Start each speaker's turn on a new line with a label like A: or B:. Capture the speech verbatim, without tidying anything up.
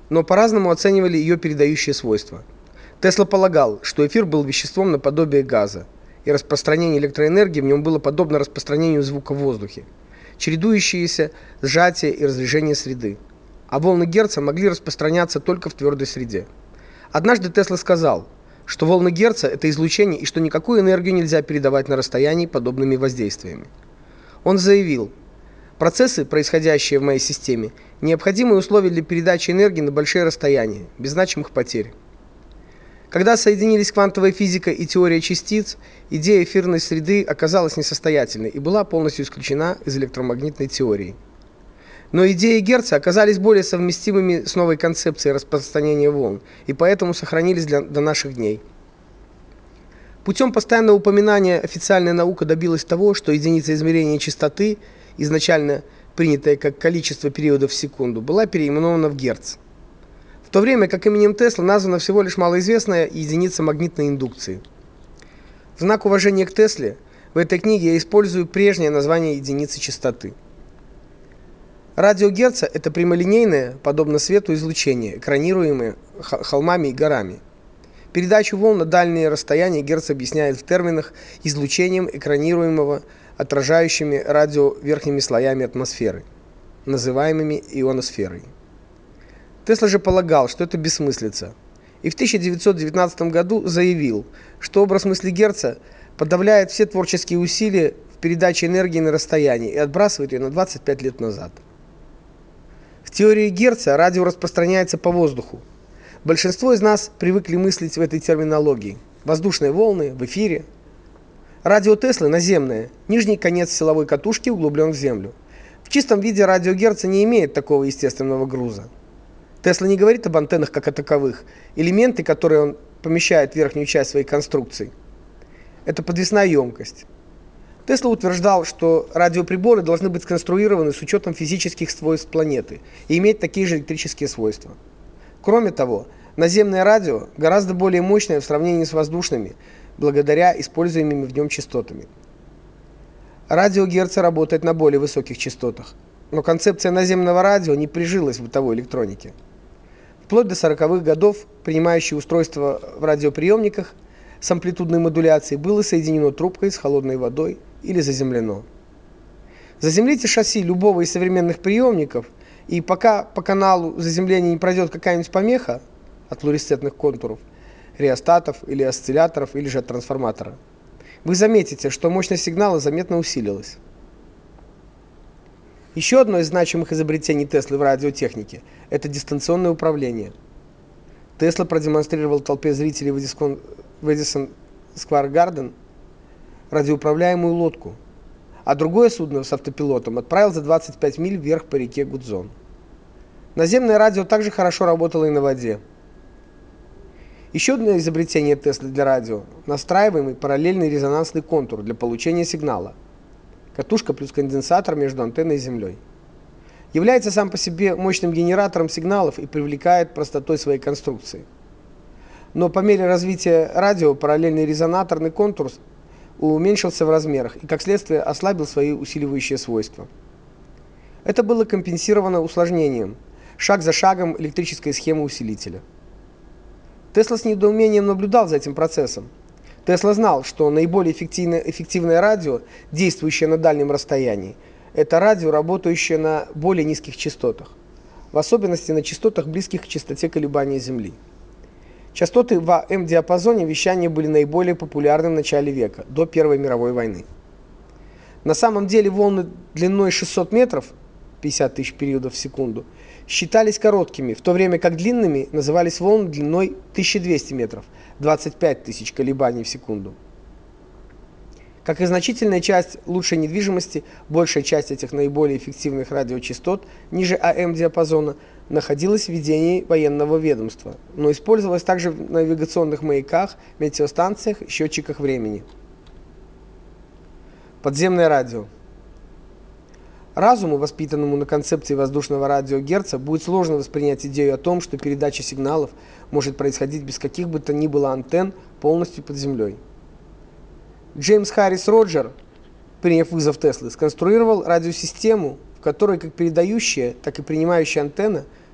A: но по-разному оценивали ее передающие свойства. Тесла полагал, что эфир был веществом наподобие газа, и распространение электроэнергии в нем было подобно распространению звука в воздухе, чередующиеся сжатие и разрежение среды, а волны Герца могли распространяться только в твердой среде. Однажды Тесла сказал, что волны Герца это излучение и что никакую энергию нельзя передавать на расстоянии подобными воздействиями. Он заявил: процессы, происходящие в моей системе, необходимые условия для передачи энергии на большие расстояния, без значимых потерь. Когда соединились квантовая физика и теория частиц, идея эфирной среды оказалась несостоятельной и была полностью исключена из электромагнитной теории. Но идеи Герца оказались более совместимыми с новой концепцией распространения волн и поэтому сохранились для, до наших дней. Путем постоянного упоминания официальная наука добилась того, что единица измерения частоты, изначально принятая как количество периодов в секунду, была переименована в Герц. В то время как именем Теслы названа всего лишь малоизвестная единица магнитной индукции. В знак уважения к Тесле в этой книге я использую прежнее название единицы частоты. Радио Герца это прямолинейное, подобно свету, излучение, экранируемое холмами и горами. Передачу волн на дальние расстояния Герц объясняет в терминах излучением экранируемого отражающими радио верхними слоями атмосферы, называемыми ионосферой. Тесла же полагал, что это бессмыслица, и в тысяча девятьсот девятнадцатом году заявил, что образ мысли Герца подавляет все творческие усилия в передаче энергии на расстоянии и отбрасывает ее на двадцать пять лет назад. В теории Герца радио распространяется по воздуху. Большинство из нас привыкли мыслить в этой терминологии: воздушные волны в эфире. Радио Теслы наземное, нижний конец силовой катушки углублен в землю. В чистом виде радио Герца не имеет такого естественного груза. Тесла не говорит об антеннах как о таковых. Элементы, которые он помещает в верхнюю часть своей конструкции, это подвесная емкость. Тесла утверждал, что радиоприборы должны быть сконструированы с учетом физических свойств планеты и иметь такие же электрические свойства. Кроме того, наземное радио гораздо более мощное в сравнении с воздушными, благодаря используемыми в нем частотами. Радио Герца работает на более высоких частотах, но концепция наземного радио не прижилась в бытовой электронике. Вплоть до сороковых годов принимающее устройство в радиоприемниках с амплитудной модуляцией было соединено трубкой с холодной водой или заземлено. Заземлите шасси любого из современных приемников, и пока по каналу заземления не пройдет какая-нибудь помеха от флуоресцентных контуров, реостатов или осцилляторов или же от трансформатора, вы заметите, что мощность сигнала заметно усилилась. Еще одно из значимых изобретений Теслы в радиотехнике – это дистанционное управление. Тесла продемонстрировал толпе зрителей в Эдисон Сквер Гарден радиоуправляемую лодку, а другое судно с автопилотом отправил за двадцать пять миль вверх по реке Гудзон. Наземное радио также хорошо работало и на воде. Еще одно изобретение Теслы для радио – настраиваемый параллельный резонансный контур для получения сигнала. Катушка плюс конденсатор между антенной и землей. Является сам по себе мощным генератором сигналов и привлекает простотой своей конструкции. Но по мере развития радио параллельный резонаторный контур уменьшился в размерах и, как следствие, ослабил свои усиливающие свойства. Это было компенсировано усложнением, шаг за шагом электрической схемы усилителя. Тесла с недоумением наблюдал за этим процессом. Тесла знал, что наиболее эффективное, эффективное радио, действующее на дальнем расстоянии, это радио, работающее на более низких частотах, в особенности на частотах, близких к частоте колебания Земли. Частоты в а эм-диапазоне вещания были наиболее популярны в начале века, до Первой мировой войны. На самом деле волны длиной шестьсот метров, пятьдесят тысяч периодов в секунду, считались короткими, в то время как длинными назывались волны длиной тысяча двести метров, двадцать пять тысяч колебаний в секунду. Как и значительная часть лучшей недвижимости, большая часть этих наиболее эффективных радиочастот ниже а эм-диапазона находилась в ведении военного ведомства, но использовалась также в навигационных маяках, метеостанциях и счетчиках времени. Подземное радио. Разуму, воспитанному на концепции воздушного радио Герца, будет сложно воспринять идею о том, что передача сигналов может происходить без каких бы то ни было антенн полностью под землей. Джеймс Харрис Роджер, приняв вызов Теслы, сконструировал радиосистему, в которой как передающая, так и принимающая антенна